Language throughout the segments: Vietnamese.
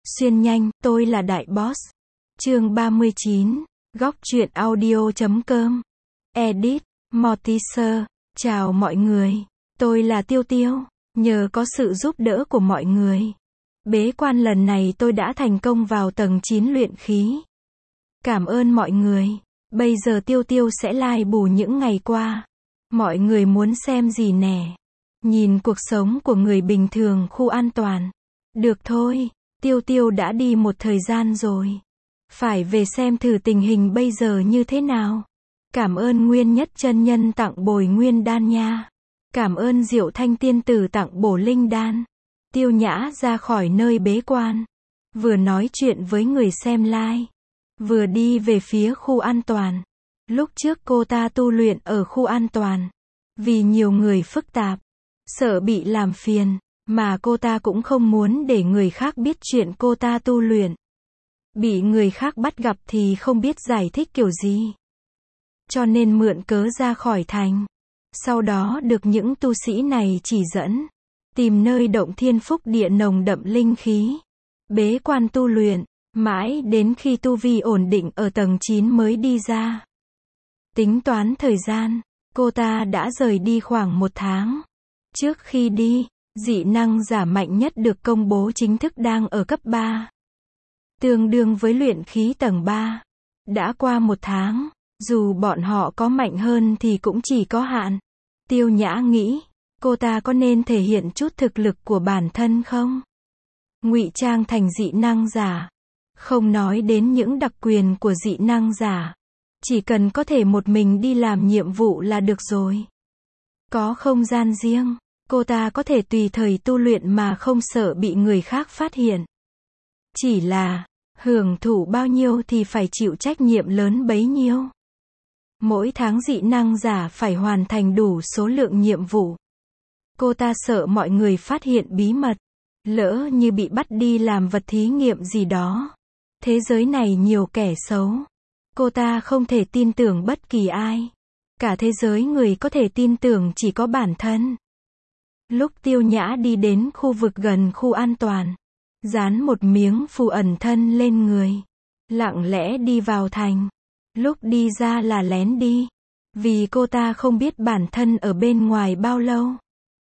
Xuyên nhanh, tôi là Đại Boss. Chương 39, góc truyện audio.com. Edit, Mortiser. Chào mọi người, tôi là Tiêu Tiêu. Nhờ có sự giúp đỡ của mọi người, bế quan lần này tôi đã thành công vào tầng 9 luyện khí. Cảm ơn mọi người. Bây giờ Tiêu Tiêu sẽ lai bù những ngày qua. Mọi người muốn xem gì nè? Nhìn cuộc sống của người bình thường khu an toàn. Được thôi, Tiêu Tiêu đã đi một thời gian rồi. Phải về xem thử tình hình bây giờ như thế nào. Cảm ơn Nguyên Nhất chân nhân tặng bồi nguyên đan nha. Cảm ơn Diệu Thanh tiên tử tặng bổ linh đan. Tiêu Nhã ra khỏi nơi bế quan, vừa nói chuyện với người xem live, vừa đi về phía khu an toàn. Lúc trước cô ta tu luyện ở khu an toàn, vì nhiều người phức tạp, sợ bị làm phiền, mà cô ta cũng không muốn để người khác biết chuyện cô ta tu luyện. Bị người khác bắt gặp thì không biết giải thích kiểu gì. Cho nên mượn cớ ra khỏi thành. Sau đó được những tu sĩ này chỉ dẫn, tìm nơi động thiên phúc địa nồng đậm linh khí, bế quan tu luyện, mãi đến khi tu vi ổn định ở tầng 9 mới đi ra. Tính toán thời gian, cô ta đã rời đi khoảng 1 tháng. Trước khi đi, dị năng giả mạnh nhất được công bố chính thức đang ở cấp 3. Tương đương với luyện khí tầng 3. Đã qua 1 tháng, dù bọn họ có mạnh hơn thì cũng chỉ có hạn. Tiêu Nhã nghĩ, cô ta có nên thể hiện chút thực lực của bản thân không? Ngụy trang thành dị năng giả. Không nói đến những đặc quyền của dị năng giả. Chỉ cần có thể một mình đi làm nhiệm vụ là được rồi. Có không gian riêng, cô ta có thể tùy thời tu luyện mà không sợ bị người khác phát hiện. Chỉ là, hưởng thụ bao nhiêu thì phải chịu trách nhiệm lớn bấy nhiêu. Mỗi tháng dị năng giả phải hoàn thành đủ số lượng nhiệm vụ. Cô ta sợ mọi người phát hiện bí mật, lỡ như bị bắt đi làm vật thí nghiệm gì đó. Thế giới này nhiều kẻ xấu. Cô ta không thể tin tưởng bất kỳ ai. Cả thế giới người có thể tin tưởng chỉ có bản thân. Lúc Tiêu Nhã đi đến khu vực gần khu an toàn, dán một miếng phù ẩn thân lên người, lặng lẽ đi vào thành. Lúc đi ra là lén đi, vì cô ta không biết bản thân ở bên ngoài bao lâu.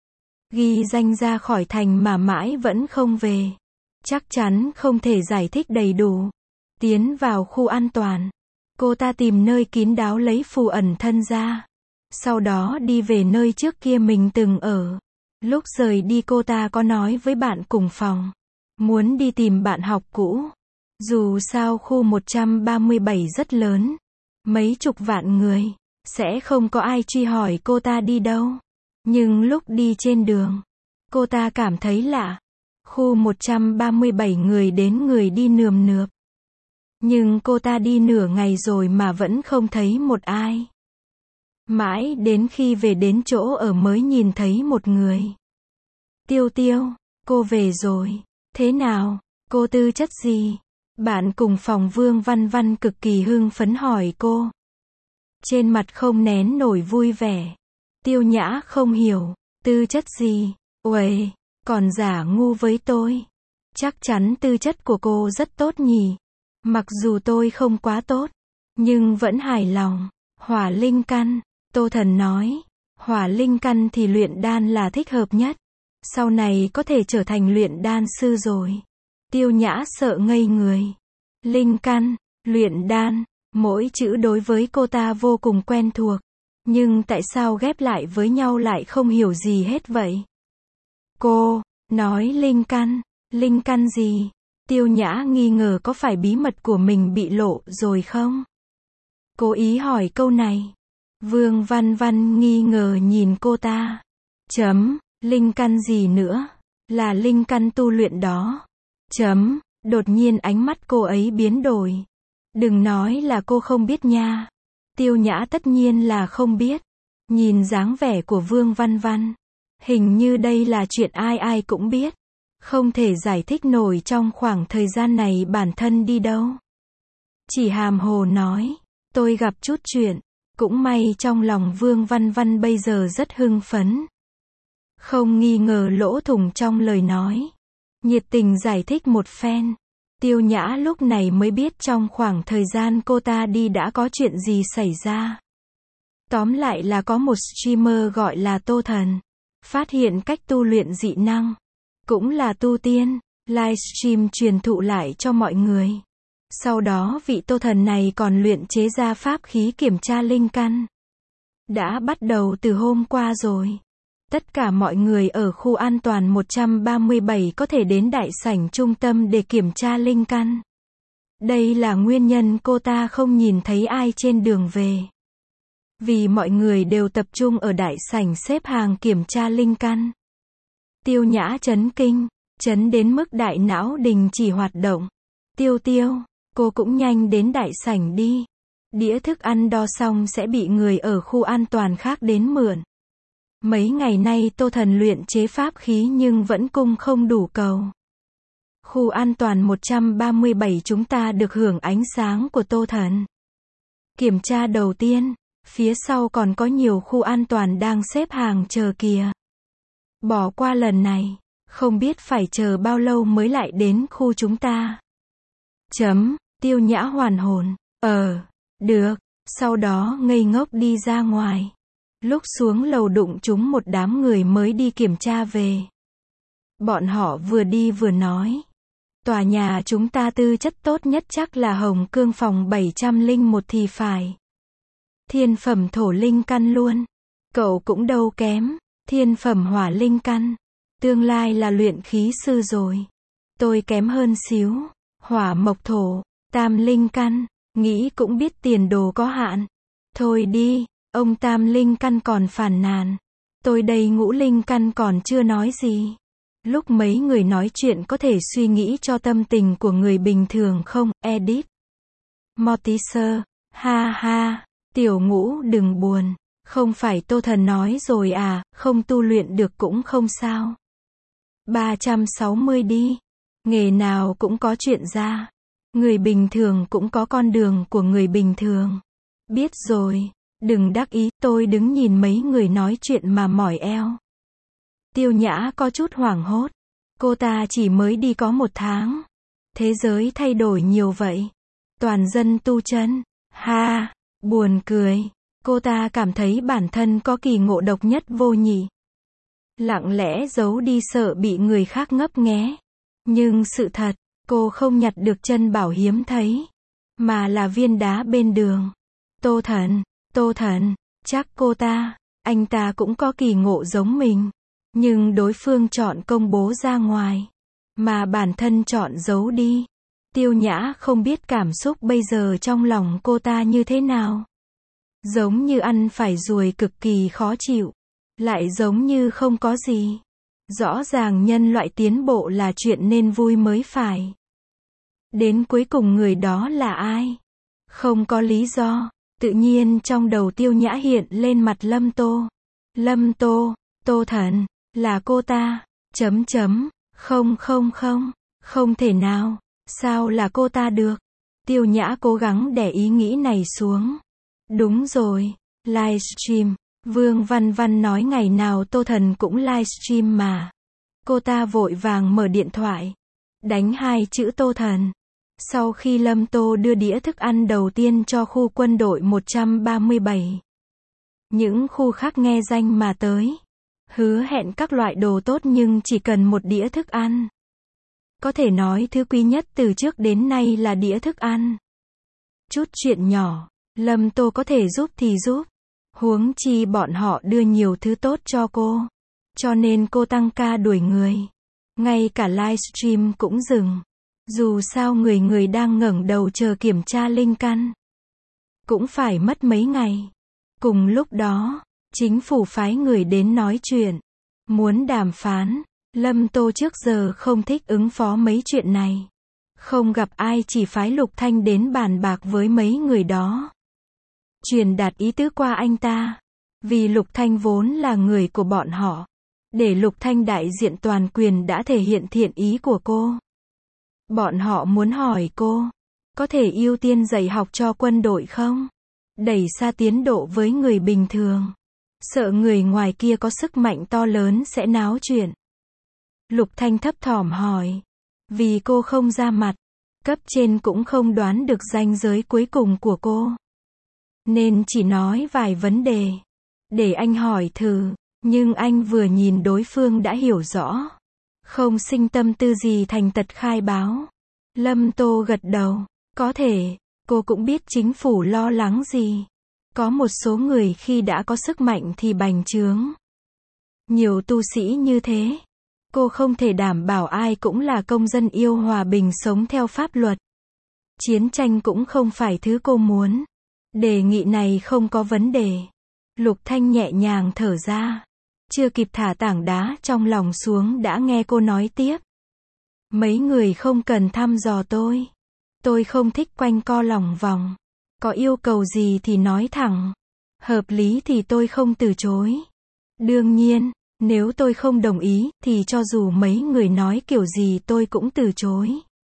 Ghi danh ra khỏi thành mà mãi vẫn không về, chắc chắn không thể giải thích đầy đủ. Tiến vào khu an toàn, cô ta tìm nơi kín đáo lấy phù ẩn thân ra, sau đó đi về nơi trước kia mình từng ở. Lúc rời đi cô ta có nói với bạn cùng phòng, muốn đi tìm bạn học cũ. Dù sao khu 137 rất lớn, mấy chục vạn người, sẽ không có ai truy hỏi cô ta đi đâu. Nhưng lúc đi trên đường, cô ta cảm thấy lạ. Khu 137 người đến người đi nườm nượp. Nhưng cô ta đi nửa ngày rồi mà vẫn không thấy một ai. Mãi đến khi về đến chỗ ở mới nhìn thấy một người. Tiêu Tiêu, cô về rồi. Thế nào, cô tư chất gì? Bạn cùng phòng Vương Văn Văn cực kỳ hưng phấn hỏi cô. Trên mặt không nén nổi vui vẻ. Tiêu Nhã không hiểu, tư chất gì? Uầy, còn giả ngu với tôi. Chắc chắn tư chất của cô rất tốt nhỉ. Mặc dù tôi không quá tốt, nhưng vẫn hài lòng. Hỏa linh căn, Tô Thần nói. Hỏa linh căn thì luyện đan là thích hợp nhất. Sau này có thể trở thành luyện đan sư rồi. Tiêu Nhã sợ ngây người. Linh căn, luyện đan, mỗi chữ đối với cô ta vô cùng quen thuộc. Nhưng tại sao ghép lại với nhau lại không hiểu gì hết vậy? Cô nói linh căn gì? Tiêu Nhã nghi ngờ có phải bí mật của mình bị lộ rồi không? Cố ý hỏi câu này. Vương Văn Văn nghi ngờ nhìn cô ta. Linh căn gì nữa? Là linh căn tu luyện đó. Đột nhiên ánh mắt cô ấy biến đổi. Đừng nói là cô không biết nha. Tiêu Nhã tất nhiên là không biết. Nhìn dáng vẻ của Vương Văn Văn, hình như đây là chuyện ai ai cũng biết. Không thể giải thích nổi trong khoảng thời gian này bản thân đi đâu. Chỉ hàm hồ nói, tôi gặp chút chuyện. Cũng may trong lòng Vương Văn Văn bây giờ rất hưng phấn. Không nghi ngờ lỗ thủng trong lời nói. Nhiệt tình giải thích một phen. Tiêu Nhã lúc này mới biết trong khoảng thời gian cô ta đi đã có chuyện gì xảy ra. Tóm lại là có một streamer gọi là Tô Thần, phát hiện cách tu luyện dị năng, cũng là tu tiên, livestream truyền thụ lại cho mọi người. Sau đó vị Tô Thần này còn luyện chế ra pháp khí kiểm tra linh căn. Đã bắt đầu từ hôm qua rồi. Tất cả mọi người ở khu an toàn 137 có thể đến đại sảnh trung tâm để kiểm tra linh căn. Đây là nguyên nhân cô ta không nhìn thấy ai trên đường về. Vì mọi người đều tập trung ở đại sảnh xếp hàng kiểm tra linh căn. Tiêu Nhã chấn kinh, chấn đến mức đại não đình chỉ hoạt động. Tiêu, cô cũng nhanh đến đại sảnh đi. Đĩa thức ăn đo xong sẽ bị người ở khu an toàn khác đến mượn. Mấy ngày nay Tô Thần luyện chế pháp khí nhưng vẫn cung không đủ cầu. Khu an toàn 137 chúng ta được hưởng ánh sáng của Tô Thần. Kiểm tra đầu tiên, phía sau còn có nhiều khu an toàn đang xếp hàng chờ kìa. Bỏ qua lần này, không biết phải chờ bao lâu mới lại đến khu chúng ta. Tiêu Nhã hoàn hồn, được, sau đó ngây ngốc đi ra ngoài. Lúc xuống lầu đụng trúng một đám người mới đi kiểm tra về. Bọn họ vừa đi vừa nói. Tòa nhà chúng ta tư chất tốt nhất chắc là Hồng Cương phòng 701 thì phải. Thiên phẩm thổ linh căn luôn. Cậu cũng đâu kém. Thiên phẩm hỏa linh căn. Tương lai là luyện khí sư rồi. Tôi kém hơn xíu. Hỏa mộc thổ, tam linh căn. Nghĩ cũng biết tiền đồ có hạn. Thôi đi. Ông tam linh căn còn phàn nàn. Tôi đây ngũ linh căn còn chưa nói gì. Lúc mấy người nói chuyện có thể suy nghĩ cho tâm tình của người bình thường không, edit. Mortiser, ha ha, tiểu ngũ đừng buồn. Không phải Tô Thần nói rồi à, không tu luyện được cũng không sao. 360 đi. Nghề nào cũng có chuyện ra. Người bình thường cũng có con đường của người bình thường. Biết rồi. Đừng đắc ý, tôi đứng nhìn mấy người nói chuyện mà mỏi eo. Tiêu Nhã có chút hoảng hốt. Cô ta chỉ mới đi có 1 tháng. Thế giới thay đổi nhiều vậy. Toàn dân tu chân. Ha, buồn cười. Cô ta cảm thấy bản thân có kỳ ngộ độc nhất vô nhị. Lặng lẽ giấu đi sợ bị người khác ngấp nghé. Nhưng sự thật, cô không nhặt được chân bảo hiếm thấy. Mà là viên đá bên đường. Tô Thần, chắc anh ta cũng có kỳ ngộ giống mình. Nhưng đối phương chọn công bố ra ngoài. Mà bản thân chọn giấu đi. Tiêu Nhã không biết cảm xúc bây giờ trong lòng cô ta như thế nào. Giống như ăn phải ruồi cực kỳ khó chịu. Lại giống như không có gì. Rõ ràng nhân loại tiến bộ là chuyện nên vui mới phải. Đến cuối cùng người đó là ai? Không có lý do. Tự nhiên trong đầu Tiêu Nhã hiện lên mặt Tô Thần, là cô ta, không thể nào, sao là cô ta được. Tiêu Nhã cố gắng đè ý nghĩ này xuống. Đúng rồi, livestream, Vương Văn Văn nói ngày nào Tô Thần cũng livestream mà. Cô ta vội vàng mở điện thoại, đánh 2 chữ Tô Thần. Sau khi Lâm Tô đưa đĩa thức ăn đầu tiên cho khu quân đội 137. Những khu khác nghe danh mà tới. Hứa hẹn các loại đồ tốt nhưng chỉ cần một đĩa thức ăn. Có thể nói thứ quý nhất từ trước đến nay là đĩa thức ăn. Chút chuyện nhỏ, Lâm Tô có thể giúp thì giúp. Huống chi bọn họ đưa nhiều thứ tốt cho cô. Cho nên cô tăng ca đuổi người. Ngay cả livestream cũng dừng. Dù sao người đang ngẩng đầu chờ kiểm tra linh căn. Cũng phải mất mấy ngày. Cùng lúc đó, chính phủ phái người đến nói chuyện. Muốn đàm phán. Lâm Tô trước giờ không thích ứng phó mấy chuyện này. Không gặp ai chỉ phái Lục Thanh đến bàn bạc với mấy người đó. Truyền đạt ý tứ qua anh ta. Vì Lục Thanh vốn là người của bọn họ. Để Lục Thanh đại diện toàn quyền đã thể hiện thiện ý của cô. Bọn họ muốn hỏi cô, có thể ưu tiên dạy học cho quân đội không? Đẩy xa tiến độ với người bình thường. Sợ người ngoài kia có sức mạnh to lớn sẽ náo chuyện. Lục Thanh thấp thỏm hỏi. Vì cô không ra mặt. Cấp trên cũng không đoán được ranh giới cuối cùng của cô, nên chỉ nói vài vấn đề. Để anh hỏi thử, nhưng anh vừa nhìn đối phương đã hiểu rõ. Không sinh tâm tư gì thành tật khai báo. Lâm Tô gật đầu. Có thể, cô cũng biết chính phủ lo lắng gì. Có một số người khi đã có sức mạnh thì bành trướng. Nhiều tu sĩ như thế. Cô không thể đảm bảo ai cũng là công dân yêu hòa bình sống theo pháp luật. Chiến tranh cũng không phải thứ cô muốn. Đề nghị này không có vấn đề. Lục Thanh nhẹ nhàng thở ra. Chưa kịp thả tảng đá trong lòng xuống đã nghe cô nói tiếp. Mấy người không cần thăm dò tôi. Tôi không thích quanh co lòng vòng. Có yêu cầu gì thì nói thẳng. Hợp lý thì tôi không từ chối. Đương nhiên, nếu tôi không đồng ý thì cho dù mấy người nói kiểu gì tôi cũng từ chối.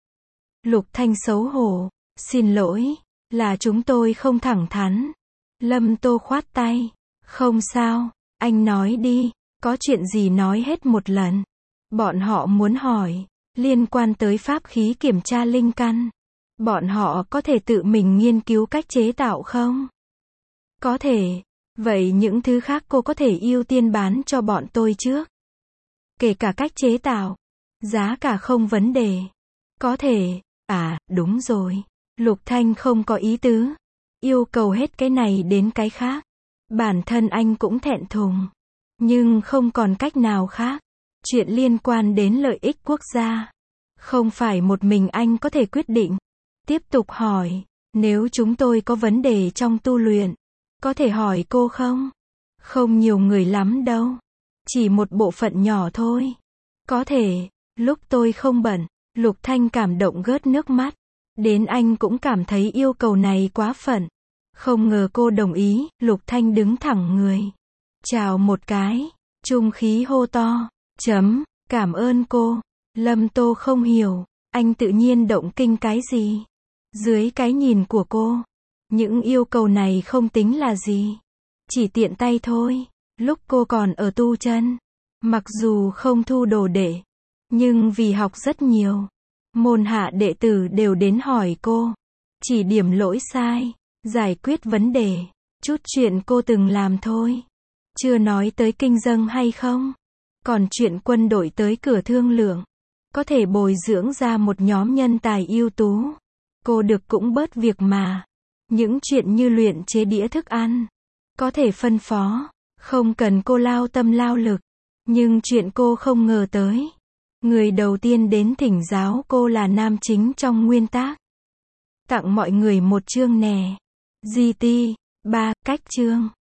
Lục Thanh xấu hổ. Xin lỗi, là chúng tôi không thẳng thắn. Lâm Tô khoát tay. Không sao, anh nói đi, có chuyện gì nói hết một lần. Bọn họ muốn hỏi, liên quan tới pháp khí kiểm tra linh căn. Bọn họ có thể tự mình nghiên cứu cách chế tạo không? Có thể. Vậy những thứ khác cô có thể ưu tiên bán cho bọn tôi trước. Kể cả cách chế tạo. Giá cả không vấn đề. Có thể. À, đúng rồi. Lục Thanh không có ý tứ. Yêu cầu hết cái này đến cái khác. Bản thân anh cũng thẹn thùng. Nhưng không còn cách nào khác. Chuyện liên quan đến lợi ích quốc gia. Không phải một mình anh có thể quyết định. Tiếp tục hỏi. Nếu chúng tôi có vấn đề trong tu luyện, có thể hỏi cô không? Không nhiều người lắm đâu. Chỉ một bộ phận nhỏ thôi. Có thể. Lúc tôi không bận. Lục Thanh cảm động gớt nước mắt. Đến anh cũng cảm thấy yêu cầu này quá phận. Không ngờ cô đồng ý. Lục Thanh đứng thẳng người. Chào một cái. Trung khí hô to. Cảm ơn cô. Lâm Tô không hiểu. Anh tự nhiên động kinh cái gì? Dưới cái nhìn của cô, những yêu cầu này không tính là gì. Chỉ tiện tay thôi. Lúc cô còn ở tu chân, mặc dù không thu đồ đệ, nhưng vì học rất nhiều, môn hạ đệ tử đều đến hỏi cô. Chỉ điểm lỗi sai, giải quyết vấn đề, chút chuyện cô từng làm thôi. Chưa nói tới kinh dâng hay không. Còn chuyện quân đội tới cửa thương lượng, có thể bồi dưỡng ra một nhóm nhân tài ưu tú. Cô được cũng bớt việc mà. Những chuyện như luyện chế đĩa thức ăn, có thể phân phó, không cần cô lao tâm lao lực. Nhưng chuyện cô không ngờ tới, người đầu tiên đến thỉnh giáo cô là nam chính trong nguyên tác. Tặng mọi người một chương nè. GT, 3, cách chương.